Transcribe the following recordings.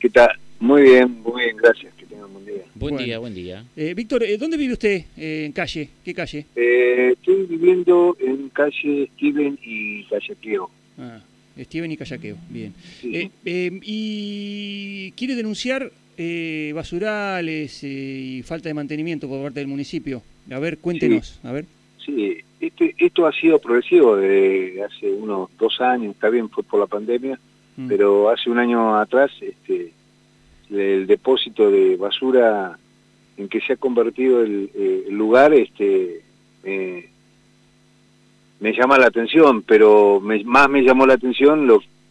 ¿Qué tal? Muy bien, gracias. Que tengan un buen día. Buen día, buen día. Víctor, ¿dónde vive usted? ¿En calle? ¿Qué calle? Estoy viviendo en calle Steven y Callaqueo. Steven y Callaqueo, bien. Sí. ¿Y quiere denunciar basurales y falta de mantenimiento por parte del municipio? A ver, cuéntenos, a ver. Sí, esto ha sido progresivo desde hace unos 2 años, está bien, fue por la pandemia, pero hace un año atrás el depósito de basura en que se ha convertido el lugar me llama la atención, pero más me llamó la atención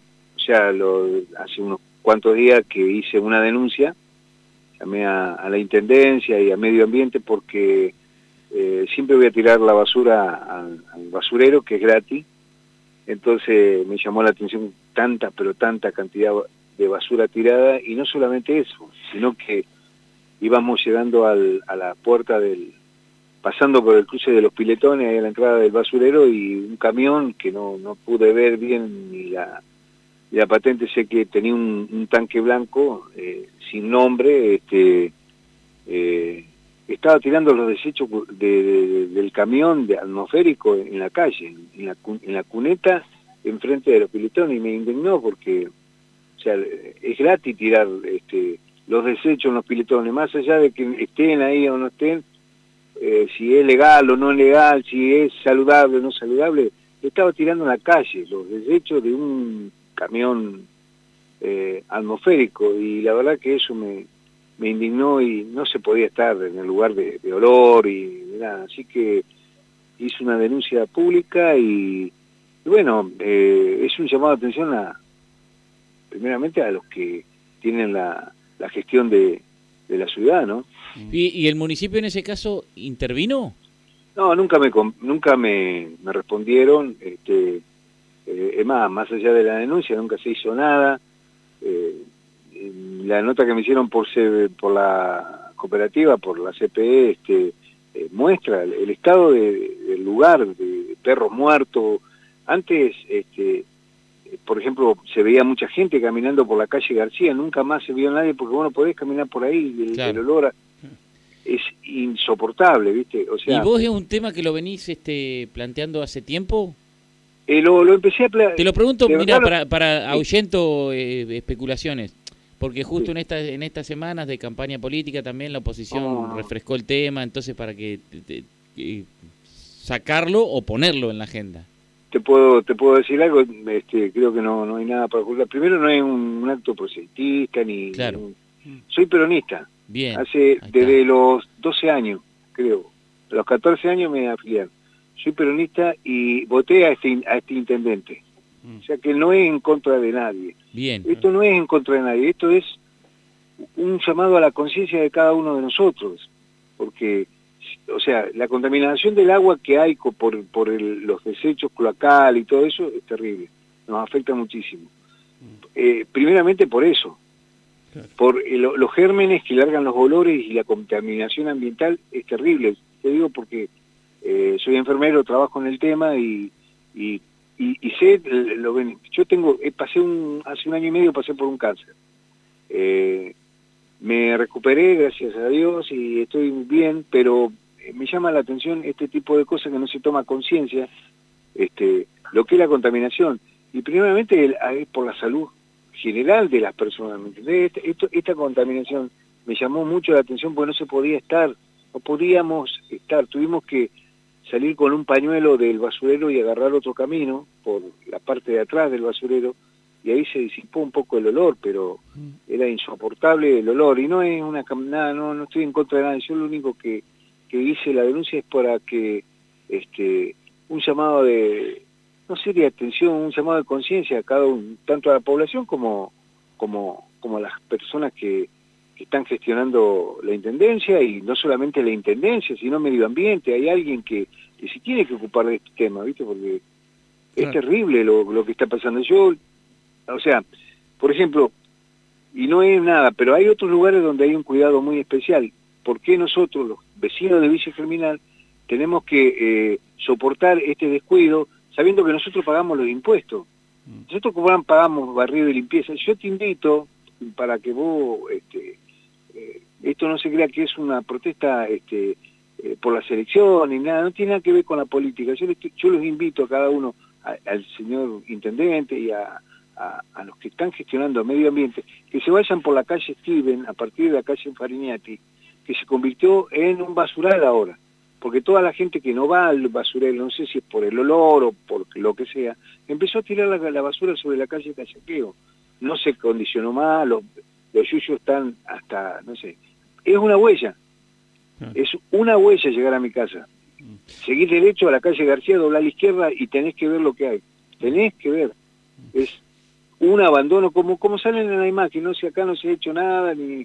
hace unos cuantos días que hice una denuncia, llamé a la Intendencia y a Medio Ambiente porque siempre voy a tirar la basura al basurero, que es gratis. Entonces me llamó la atención tanta cantidad de basura tirada, y no solamente eso, sino que íbamos llegando a la puerta pasando por el cruce de los Piletones, ahí a la entrada del basurero, y un camión que no pude ver bien ni la patente, sé que tenía un tanque blanco sin nombre, estaba tirando los desechos del camión de atmosférico en la calle, en la cuneta enfrente de los Piletones, y me indignó porque, o sea, es gratis tirar los desechos en los Piletones, más allá de que estén ahí o no estén, si es legal o no legal, si es saludable o no saludable, estaba tirando en la calle los desechos de un camión atmosférico, y la verdad que eso me indignó, y no se podía estar en el lugar de olor y nada, así que hice una denuncia pública y bueno, es un llamado de atención primeramente a los que tienen la gestión de la ciudad, ¿no? ¿Y el municipio en ese caso intervino? No, nunca me respondieron, es más allá de la denuncia, nunca se hizo nada. La nota que me hicieron por la cooperativa, por la CPE, muestra el estado del lugar, de perros muertos. Antes, por ejemplo, se veía mucha gente caminando por la calle García, nunca más se vio a nadie, porque vos no podés caminar por ahí, el olor es insoportable, ¿viste? O sea, ¿y vos es un tema que lo venís planteando hace tiempo? Lo empecé a Te lo pregunto, mira, para ahuyento especulaciones, porque justo en estas semanas de campaña política también la oposición refrescó el tema, entonces para que sacarlo o ponerlo en la agenda. Te puedo decir algo, creo que no hay nada para ocultar. Primero, no es un acto proselitista, Claro. Soy peronista. Bien. Desde los 12 años, creo. A los 14 años me afiliaron. Soy peronista y voté a este intendente. O sea que no es en contra de nadie. Bien. Esto no es en contra de nadie, esto es un llamado a la conciencia de cada uno de nosotros. Porque, o sea, la contaminación del agua que hay por los desechos cloacal y todo eso es terrible. Nos afecta muchísimo. Primeramente por eso. Por los gérmenes que largan los olores, y la contaminación ambiental es terrible. Te digo porque soy enfermero, trabajo en el tema y sé, yo hace 1 año y medio pasé por un cáncer. Me recuperé, gracias a Dios, y estoy bien, pero me llama la atención este tipo de cosas que no se toma conciencia, lo que es la contaminación. Y primeramente es por la salud general de las personas, ¿me entendés? Esta contaminación me llamó mucho la atención porque no podíamos estar, tuvimos que salir con un pañuelo del basurero y agarrar otro camino por la parte de atrás del basurero, y ahí se disipó un poco el olor, pero era insoportable el olor, y no es nada, no estoy en contra de nada. Yo lo único que hice la denuncia es para que un llamado de atención, un llamado de conciencia a cada uno, tanto a la población como a las personas que están gestionando la intendencia, y no solamente la intendencia, sino medio ambiente. Hay alguien que se tiene que ocupar de este tema, ¿viste? Porque es terrible lo que está pasando. O sea, por ejemplo, y no es nada, pero hay otros lugares donde hay un cuidado muy especial. ¿Por qué nosotros, los vecinos de Villa Germinal, tenemos que soportar este descuido, sabiendo que nosotros pagamos los impuestos? Nosotros pagamos barrido y limpieza. Yo te invito, para que vos, esto no se crea que es una protesta por la selección ni nada, no tiene nada que ver con la política. Yo los invito a cada uno, al señor intendente y a los que están gestionando medio ambiente, que se vayan por la calle Steven, a partir de la calle Fariñati, que se convirtió en un basural ahora, porque toda la gente que no va al basurero, no sé si es por el olor o por lo que sea, empezó a tirar la basura sobre la calle Callaqueo. No se condicionó más, los yuyos están hasta, no sé, es una huella. Es una huella llegar a mi casa. Seguir derecho a la calle García, doblar a la izquierda y tenés que ver lo que hay. Tenés que ver. Es un abandono, como salen en la imagen, no sé, acá no se ha hecho nada, ni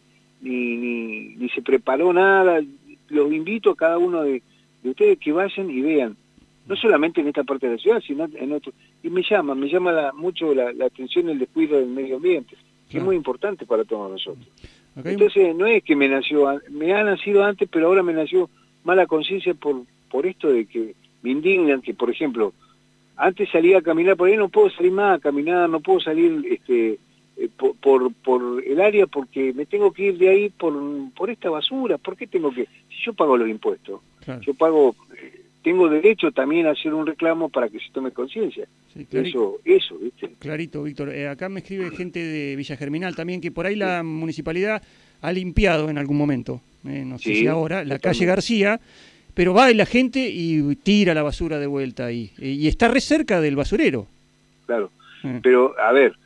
se preparó nada. Los invito a cada uno de ustedes que vayan y vean, no solamente en esta parte de la ciudad, sino en otro. Y me llama mucho la atención el descuido del medio ambiente, que es muy importante para todos nosotros. Entonces no es que me ha nacido antes, pero ahora me nació mala conciencia por esto de que me indignan, que por ejemplo, antes salía a caminar por ahí, no puedo salir más a caminar, no puedo salir por el área porque me tengo que ir de ahí por esta basura. ¿Por qué tengo que? Si yo pago los impuestos, claro. Yo pago, tengo derecho también a hacer un reclamo para que se tome conciencia. Sí, eso, ¿viste? Clarito, Víctor. Acá me escribe gente de Villa Germinal también, que por ahí la municipalidad ha limpiado en algún momento, no sé si ahora, la calle García, pero va la gente y tira la basura de vuelta ahí, y está re cerca del basurero. Claro, pero a ver,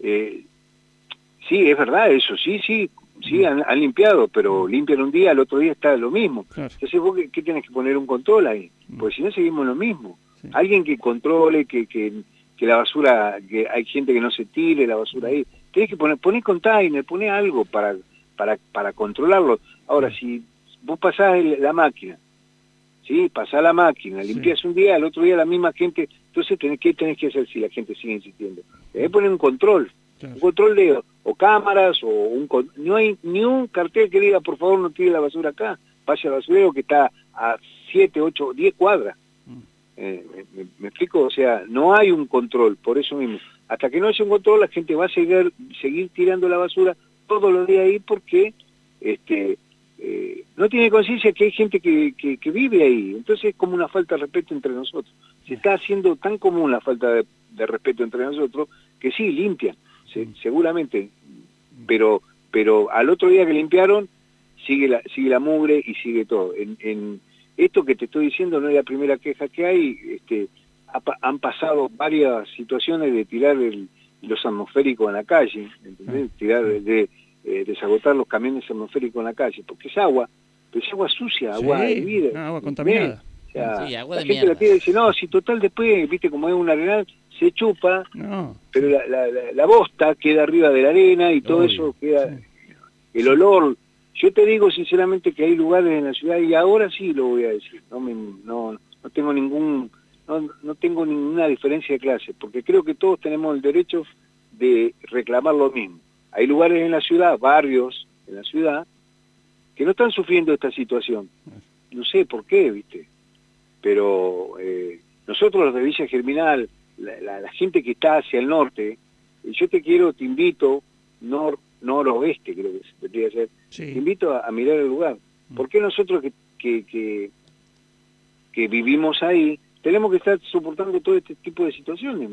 sí, es verdad eso, sí, han limpiado, pero limpian un día, al otro día está lo mismo. Claro. Entonces vos ¿qué tenés que poner un control ahí? Porque si no seguimos lo mismo. Sí. Alguien que controle, que la basura, que hay gente que no se tire la basura ahí. Tenés que poner container, poner algo para controlarlo. Ahora, si vos pasás la máquina, ¿sí? Pasás la máquina, limpias un día, al otro día la misma gente, entonces ¿qué tenés que hacer si la gente sigue insistiendo? Tenés que poner un control. Claro. Un control de o cámaras no hay ni un cartel que diga por favor no tire la basura acá, vaya al basurero que está a 7, 8, 10 cuadras. ¿Me explico? O sea, no hay un control, por eso mismo. Hasta que no haya un control la gente va a seguir tirando la basura todos los días ahí porque no tiene conciencia que hay gente que vive ahí. Entonces es como una falta de respeto entre nosotros. Se está haciendo tan común la falta de respeto entre nosotros que sí, limpian. Seguramente, pero al otro día que limpiaron sigue la mugre y sigue todo. En esto que te estoy diciendo no es la primera queja que hay. Han pasado varias situaciones de tirar los atmosféricos en la calle, ¿entendés? Tirar desagotar los camiones atmosféricos en la calle, porque es agua, pero es agua sucia, agua hervida, agua contaminada. O sea, sí, agua la de gente mierda. la tira y dice, no, si total después, viste como es un arenal, se chupa, pero la bosta queda arriba de la arena y todo eso queda, el olor. Yo te digo sinceramente que hay lugares en la ciudad, y ahora sí lo voy a decir, no tengo ninguna diferencia de clase, porque creo que todos tenemos el derecho de reclamar lo mismo. Hay lugares en la ciudad, barrios en la ciudad, que no están sufriendo esta situación. No sé por qué, ¿viste? Pero nosotros los de Villa Germinal, la gente que está hacia el norte, yo te invito, noroeste creo que se tendría que hacer, te invito a mirar el lugar. ¿Por qué nosotros que vivimos ahí tenemos que estar soportando todo este tipo de situaciones?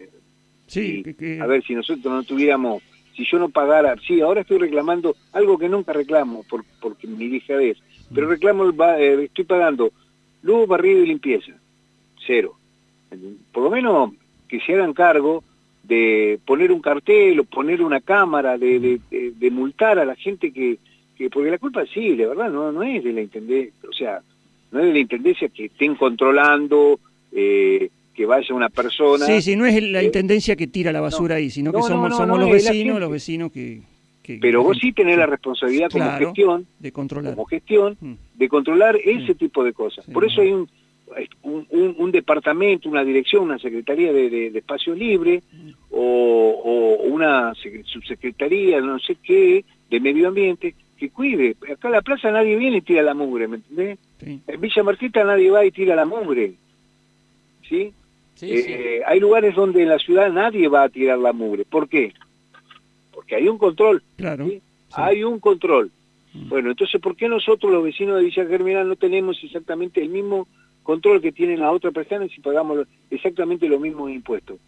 A ver, si nosotros no tuviéramos, si yo no pagara, ahora estoy reclamando algo que nunca reclamo porque mi dejadez, pero estoy pagando luz, barrido y limpieza, 0. Por lo menos que se hagan cargo de poner un cartel o poner una cámara, de multar a la gente que porque la culpa sí, de verdad, no es de la intendencia, o sea, no es de la intendencia que estén controlando, que vaya una persona. Sí, no es la intendencia que tira la basura ahí, sino que somos los vecinos que pero vos sí tenés la responsabilidad como gestión de controlar, de controlar ese tipo de cosas. Por eso hay un departamento, una dirección, una secretaría de espacio libre o una subsecretaría, no sé qué, de medio ambiente, que cuide. Acá en la plaza nadie viene y tira la mugre, ¿me entendés? Sí. En Villa Marquita nadie va y tira la mugre, ¿sí? Sí. Hay lugares donde en la ciudad nadie va a tirar la mugre. ¿Por qué? porque hay un control. Claro. ¿Sí? Sí. Hay un control. Bueno, entonces, ¿por qué nosotros los vecinos de Villa Germinal no tenemos exactamente el mismo control que tienen las otras personas si pagamos exactamente los mismos impuestos?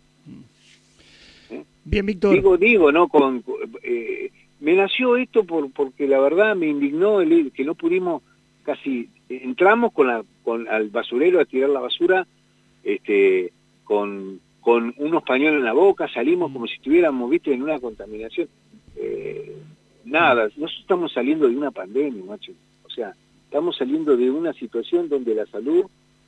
Bien, Víctor. Digo, ¿no? Me nació esto porque la verdad me indignó que no pudimos, casi entramos al basurero a tirar la basura, con unos pañuelos en la boca, salimos como si estuviéramos, viste, en una contaminación. Nada, nosotros estamos saliendo de una pandemia, macho. O sea, estamos saliendo de una situación donde la salud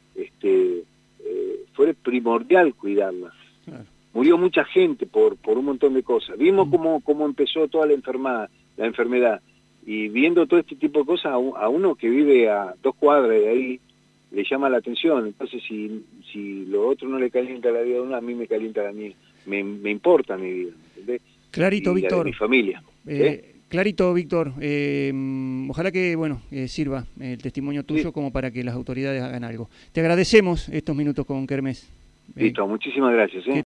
fue primordial cuidarla. Claro. Murió mucha gente por un montón de cosas. Vimos cómo empezó toda la enfermedad. Y viendo todo este tipo de cosas, a uno que vive a 2 cuadras de ahí, le llama la atención. Entonces, si lo otro no le calienta la vida de uno, a mí me calienta la mía. Me importa mi vida, ¿entendés? Clarito, y Víctor. Mi familia. Clarito, Víctor. Ojalá que sirva el testimonio tuyo como para que las autoridades hagan algo. Te agradecemos estos minutos con Kermés. Listo, muchísimas gracias.